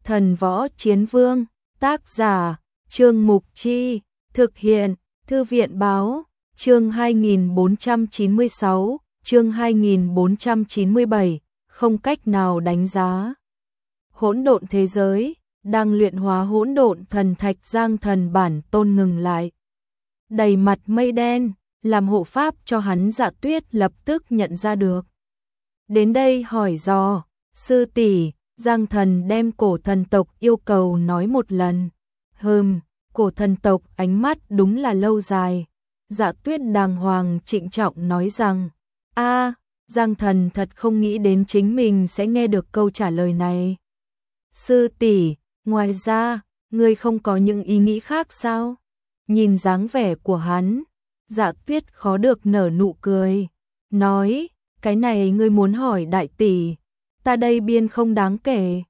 Thần Võ Chiến Vương, tác giả, Trương Mục Chi, thực hiện, Thư viện Báo, chương 2496, chương 2497, không cách nào đánh giá. Hỗn độn thế giới, đang luyện hóa hỗn độn thần thạch Giang Thần bản tôn ngừng lại. Đầy mặt mây đen, làm hộ pháp cho hắn Dạ Tuyết lập tức nhận ra được. Đến đây hỏi dò, sư tỷ, Giang Thần đem cổ thần tộc yêu cầu nói một lần. Cổ thần tộc ánh mắt đúng là lâu dài. Dạ Tuyết đàng hoàng trịnh trọng nói rằng, Giang Thần thật không nghĩ đến chính mình sẽ nghe được câu trả lời này. Sư tỷ, ngoài ra, ngươi không có những ý nghĩ khác sao? Nhìn dáng vẻ của hắn, Dạ Tuyết khó được nở nụ cười, nói, cái này ngươi muốn hỏi đại tỷ, ta đây biên không đáng kể.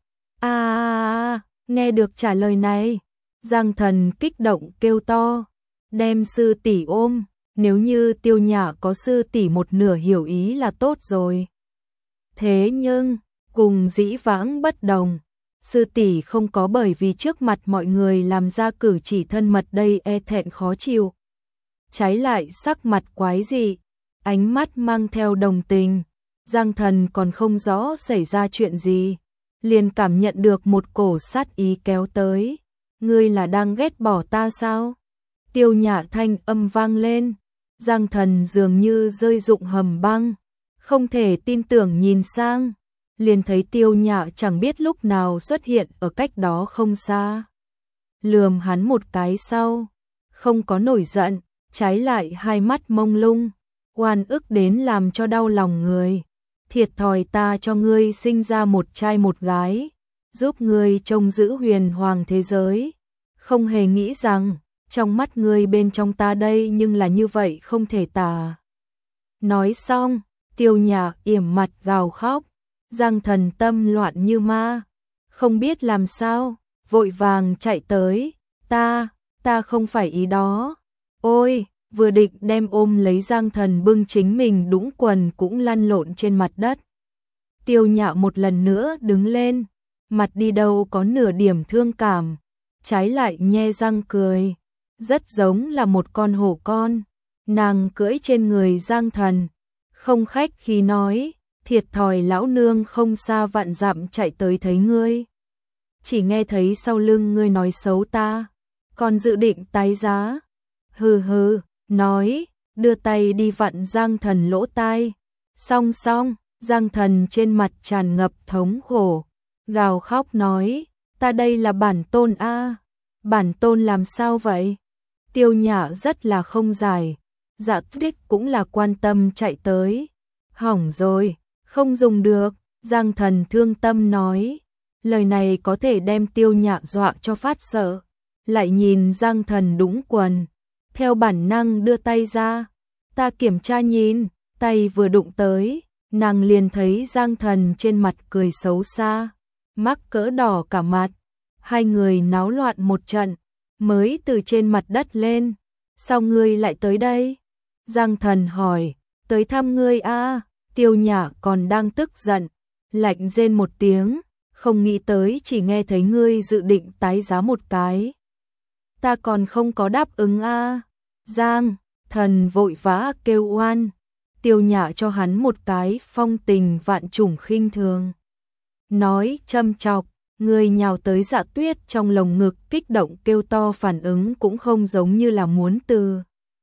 Nghe được trả lời này, Giang Thần kích động kêu to, đem sư tỷ ôm, nếu như Tiêu Nhã có sư tỷ một nửa hiểu ý là tốt rồi. Thế nhưng, cùng dĩ vãng bất đồng, sư tỷ không có bởi vì trước mặt mọi người làm ra cử chỉ thân mật đây e thẹn khó chịu. Trái lại sắc mặt quái dị, ánh mắt mang theo đồng tình. Giang Thần còn không rõ xảy ra chuyện gì, liền cảm nhận được một cổ sát ý kéo tới. Ngươi là đang ghét bỏ ta sao? Tiêu Nhã thanh âm vang lên. Giang Thần dường như rơi dụng hầm băng, không thể tin tưởng nhìn sang, liền thấy Tiêu Nhã chẳng biết lúc nào xuất hiện ở cách đó không xa. Lườm hắn một cái sau, không có nổi giận, trái lại hai mắt mông lung, oan ức đến làm cho đau lòng người. Thiệt thòi ta cho ngươi sinh ra một trai một gái, giúp ngươi trông giữ huyền hoàng thế giới. Không hề nghĩ rằng, trong mắt ngươi bên trong ta đây nhưng là như vậy không thể tả. Nói xong, Tiêu Nhã yểm mặt gào khóc. Giang Thần tâm loạn như ma, không biết làm sao, vội vàng chạy tới. Ta không phải ý đó. Ôi, vừa định đem ôm lấy Giang Thần bưng chính mình đũng quần cũng lăn lộn trên mặt đất. Tiêu Nhã một lần nữa đứng lên, mặt đi đâu có nửa điểm thương cảm, trái lại nhe răng cười, rất giống là một con hổ con. Nàng cưỡi trên người Giang Thần, không khách khí nói, thiệt thòi lão nương không xa vạn dặm chạy tới thấy ngươi. Chỉ nghe thấy sau lưng ngươi nói xấu ta, còn dự định tái giá. Hừ, nói, đưa tay đi vặn Giang Thần lỗ tai. Song, Giang Thần trên mặt tràn ngập thống khổ, gào khóc nói, ta đây là bản tôn a. Bản tôn làm sao vậy? Tiêu Nhã rất là không giải. Dạ Tuyết cũng là quan tâm chạy tới. Hỏng rồi, không dùng được. Giang Thần thương tâm nói. Lời này có thể đem Tiêu Nhã dọa cho phát sợ. Lại nhìn Giang Thần đũng quần, theo bản năng đưa tay ra. Ta kiểm tra nhìn, tay vừa đụng tới, nàng liền thấy Giang Thần trên mặt cười xấu xa, mắc cỡ đỏ cả mặt. Hai người náo loạn một trận, mới từ trên mặt đất lên. Sao ngươi lại tới đây? Giang Thần hỏi, tới thăm ngươi a. Tiêu Nhã còn đang tức giận, lạnh rên một tiếng, không nghĩ tới chỉ nghe thấy ngươi dự định tái giá một cái. Ta còn không có đáp ứng a. Giang Thần vội vã kêu oan. Tiêu Nhã cho hắn một cái phong tình vạn trùng khinh thường, nói châm chọc. Người nhào tới Dạ Tuyết trong lồng ngực kích động kêu to, phản ứng cũng không giống như là muốn từ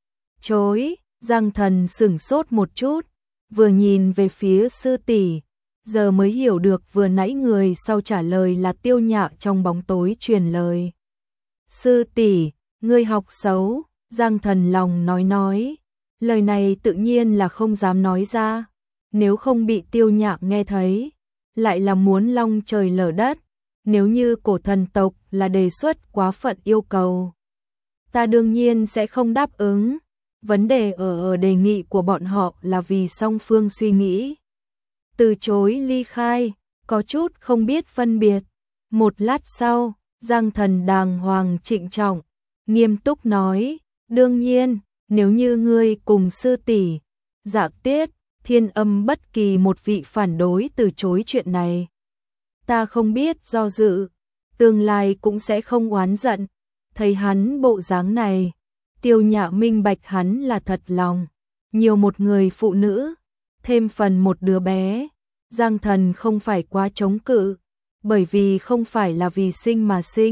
chối. Giang Thần sửng sốt một chút, vừa nhìn về phía sư tỷ, giờ mới hiểu được vừa nãy người sau trả lời là Tiêu Nhã trong bóng tối truyền lời. Sư tỷ, ngươi học xấu. Giang Thần lòng nói, lời này tự nhiên là không dám nói ra, nếu không bị Tiêu Nhã nghe thấy, lại là muốn long trời lở đất. Nếu như cổ thần tộc là đề xuất quá phận yêu cầu, ta đương nhiên sẽ không đáp ứng. Vấn đề ở đề nghị của bọn họ là vì song phương suy nghĩ, từ chối ly khai, có chút không biết phân biệt. Một lát sau, Giang Thần đàng hoàng trịnh trọng, nghiêm túc nói, đương nhiên, nếu như ngươi cùng sư tỷ, Dạ Tuyết, Thiên Âm bất kỳ một vị phản đối từ chối chuyện này, ta không biết do dự. tương lai cũng sẽ không oán giận. Thấy hắn bộ dáng này, Tiêu Nhạ minh bạch hắn là thật lòng. Nhiều một người phụ nữ, thêm phần một đứa bé. Giang Thần không phải quá chống cự, bởi vì không phải là vì sinh,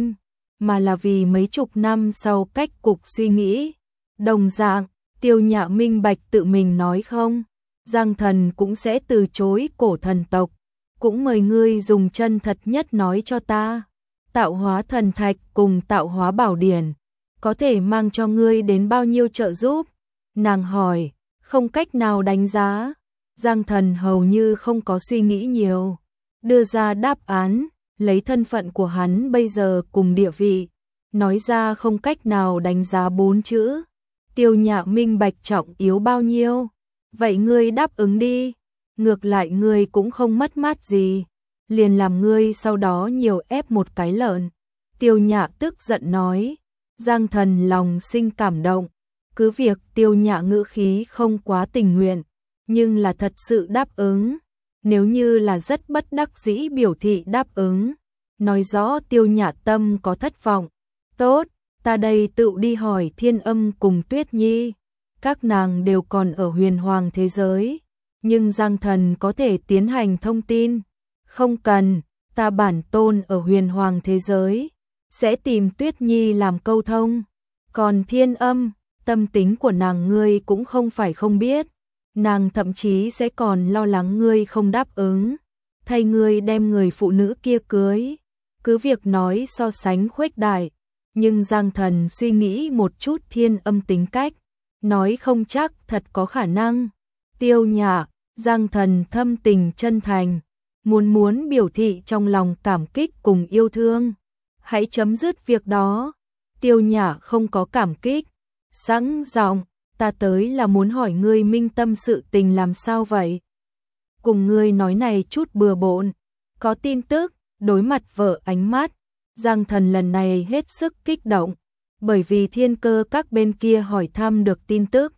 mà là vì mấy chục năm sau cách cục suy nghĩ. Đồng dạng, Tiêu Nhạ minh bạch tự mình nói không, Giang Thần cũng sẽ từ chối cổ thần tộc, cũng mời ngươi dùng chân thật nhất nói cho ta. Tạo hóa thần thạch cùng tạo hóa bảo điển, có thể mang cho ngươi đến bao nhiêu trợ giúp? Nàng hỏi, không cách nào đánh giá. Giang Thần hầu như không có suy nghĩ nhiều, đưa ra đáp án, lấy thân phận của hắn bây giờ cùng địa vị, nói ra không cách nào đánh giá 4 chữ. Tiêu Nhạ minh bạch trọng yếu bao nhiêu? Vậy ngươi đáp ứng đi, ngược lại ngươi cũng không mất mát gì, liền làm ngươi sau đó nhiều ép một cái lợn. Tiêu Nhạ tức giận nói. Giang Thần lòng sinh cảm động, cứ việc Tiêu Nhạ ngữ khí không quá tình nguyện, nhưng là thật sự đáp ứng. Nếu như là rất bất đắc dĩ biểu thị đáp ứng, nói rõ Tiêu Nhạ tâm có thất vọng. Tốt, ta đây tự đi hỏi Thiên Âm cùng Tuyết Nhi, các nàng đều còn ở huyền hoàng thế giới, nhưng Giang Thần có thể tiến hành thông tin. Không cần, ta bản tôn ở huyền hoàng thế giới, sẽ tìm Tuyết Nhi làm câu thông. Còn Thiên Âm, tâm tính của nàng ngươi cũng không phải không biết, nàng thậm chí sẽ còn lo lắng ngươi không đáp ứng, thay ngươi đem người phụ nữ kia cưới. Cứ việc nói so sánh khuếch đại, nhưng Giang Thần suy nghĩ một chút Thiên Âm tính cách, nói không chắc thật có khả năng. Tiêu Nhạ, Giang Thần thâm tình chân thành, muốn biểu thị trong lòng cảm kích cùng yêu thương. Hãy chấm dứt việc đó. Tiêu Nhạ không có cảm kích, sẵn giọng, ta tới là muốn hỏi ngươi minh tâm sự tình làm sao vậy? Cùng ngươi nói này chút bừa bộn, có tin tức. Đối mặt vợ ánh mắt, Giang Thần lần này hết sức kích động, bởi vì Thiên Cơ các bên kia hỏi thăm được tin tức.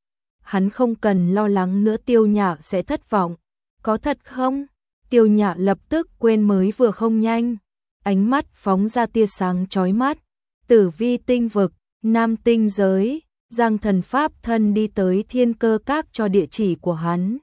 Hắn không cần lo lắng nữa Tiêu Nhạ sẽ thất vọng. Có thật không? Tiêu Nhạ lập tức quên mới vừa không nhanh, ánh mắt phóng ra tia sáng chói mắt. Tử vi tinh vực, Nam tinh giới, Giang Thần pháp thân đi tới Thiên Cơ các cho địa chỉ của hắn.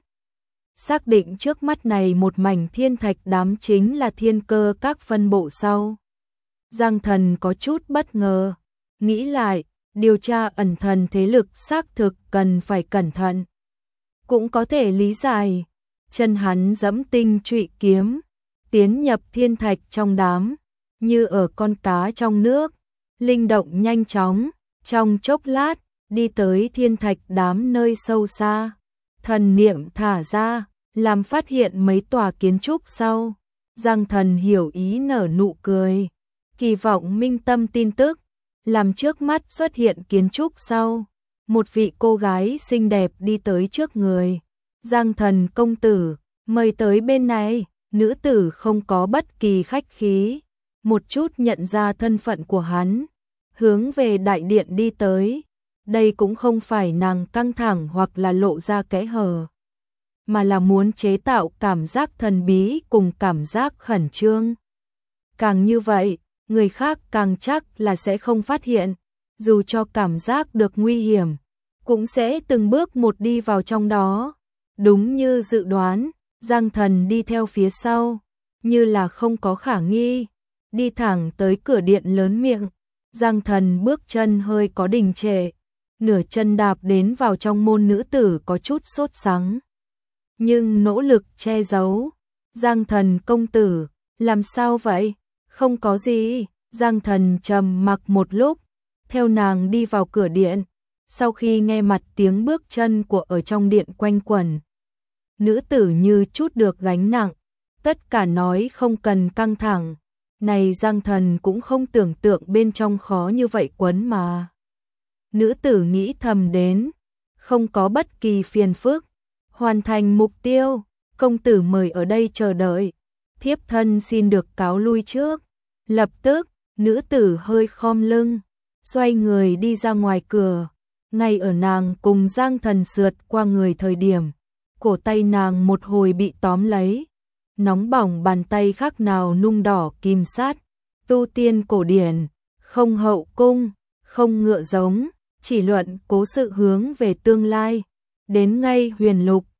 Xác định trước mắt này một mảnh thiên thạch đám chính là Thiên Cơ các phân bộ sau. Giang Thần có chút bất ngờ, nghĩ lại, điều tra ẩn thần thế lực xác thực cần phải cẩn thận. Cũng có thể lý giải, chân hắn dẫm tinh trụy kiếm, tiến nhập thiên thạch trong đám, như ở con cá trong nước, linh động nhanh chóng, trong chốc lát, đi tới thiên thạch đám nơi sâu xa. Thần niệm thả ra, làm phát hiện mấy tòa kiến trúc sau. Giang Thần hiểu ý nở nụ cười, kỳ vọng minh tâm tin tức, làm trước mắt xuất hiện kiến trúc sau. Một vị cô gái xinh đẹp đi tới trước người. Giang Thần công tử, mời tới bên này. Nữ tử không có bất kỳ khách khí, một chút nhận ra thân phận của hắn, hướng về đại điện đi tới. Đây cũng không phải nàng căng thẳng hoặc là lộ ra kẽ hở, mà là muốn chế tạo cảm giác thần bí cùng cảm giác khẩn trương. Càng như vậy, người khác càng chắc là sẽ không phát hiện, dù cho cảm giác được nguy hiểm, cũng sẽ từng bước một đi vào trong đó. Đúng như dự đoán, Giang Thần đi theo phía sau, như là không có khả nghi, đi thẳng tới cửa điện lớn miệng. Giang Thần bước chân hơi có đình trệ, nửa chân đạp đến vào trong môn. Nữ tử có chút sốt sắng, nhưng nỗ lực che giấu. Giang Thần công tử, làm sao vậy? Không có gì. Giang Thần trầm mặc một lúc, theo nàng đi vào cửa điện. Sau khi nghe mặt tiếng bước chân của ở trong điện quanh quẩn, nữ tử như chút được gánh nặng, tất cả nói không cần căng thẳng. Này Giang Thần cũng không tưởng tượng bên trong khó như vậy quấn mà. Nữ tử nghĩ thầm đến, không có bất kỳ phiền phức, hoàn thành mục tiêu. Công tử mời ở đây chờ đợi, thiếp thân xin được cáo lui trước. Lập tức, nữ tử hơi khom lưng, xoay người đi ra ngoài cửa. Ngay ở nàng cùng Giang Thần sượt qua người thời điểm, cổ tay nàng một hồi bị tóm lấy, nóng bỏng bàn tay khác nào nung đỏ kim sát, tu tiên cổ điển, không hậu cung, không ngựa giống, chỉ luận cố sự hướng về tương lai. Đến ngay huyền lục,